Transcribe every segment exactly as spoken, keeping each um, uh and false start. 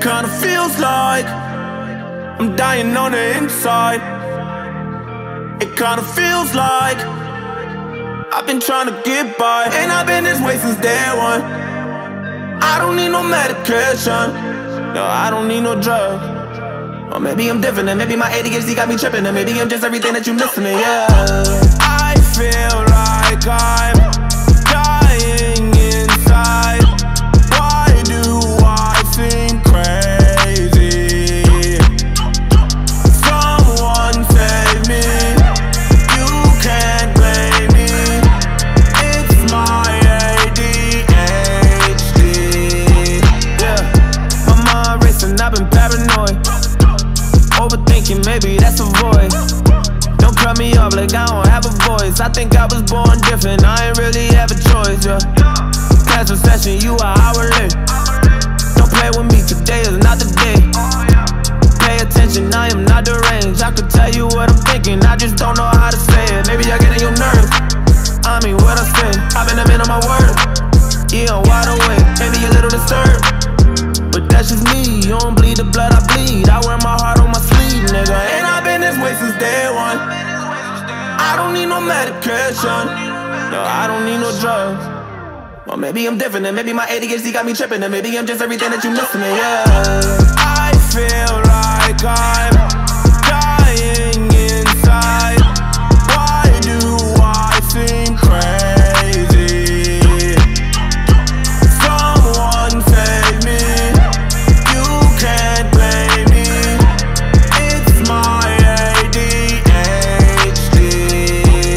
kinda feels like I'm dying on the inside. It kinda feels like I've been trying to get by, and I've been this way since day one. I don't need no medication, no, I don't need no drugs. Or maybe I'm different, and maybe my A D H D got me tripping, and maybe I'm just everything that you missing, yeah. I feel like I'm dying inside. Why do I think crazy? Someone save me, you can't blame me. It's my A D H D. Yeah, my mind racing, I've been paranoid. Overthinking, maybe that's a voice. Don't cut me off like I don't have a voice. I think I was born different, I ain't really have a choice, yeah. Cancel session, you are hourly. Don't play with me, today is not the day. Pay attention, I am not deranged. I could tell you what I'm thinking, I just don't know how to say it. Maybe I get in your nerves, I mean what I say. I've been a man of my word, yeah, I'm wide awake. Maybe a little disturbed, but that's just me. You don't bleed the blood I bleed, I wear my heart on my sleeve, nigga. And I've been this way since day one. I don't need no medication, no, I don't need no drugs. Or maybe I'm different, and maybe my A D H D got me tripping, and maybe I'm just everything that you missing, yeah. I feel like I'm dying inside. Why do I think crazy? Someone save me, you can't blame me. It's my A D H D.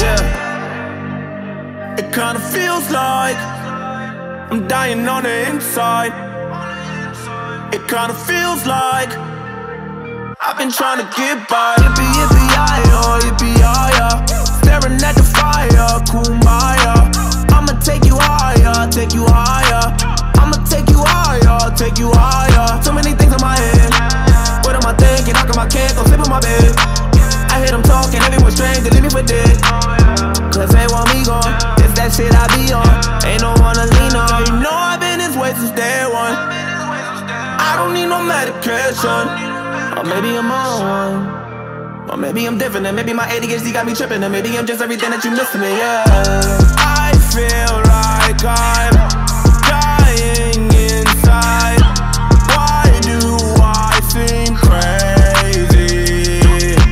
Yeah. It kinda feels like I'm dying on the inside. It kinda feels like I've been trying to get by. Yippee yippee yi yo, yippee yi ya. Staring at the fire, kumbaya. I'ma take you higher, take you higher. I'ma take you higher, take you higher. So many things in my head. What am I thinking? How come I can't go sleep in my bed? I hear them talking, everyone's strange, they leave me for dead. Cause they want me gone, it's that shit I be on. Ain't no one to lean on. You know I've been this way since day one. I don't need no medication, or maybe I'm on one. Or maybe I'm different, and maybe my A D H D got me tripping, and maybe I'm just everything that you missing, yeah. I feel like I'm dying inside. Why do I think crazy?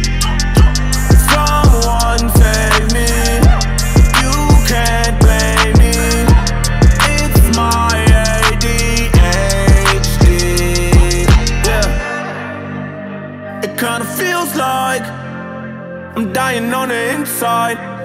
Someone save me, you can't blame me. It's my A D H D. Yeah. It kinda feels like I'm dying on the inside.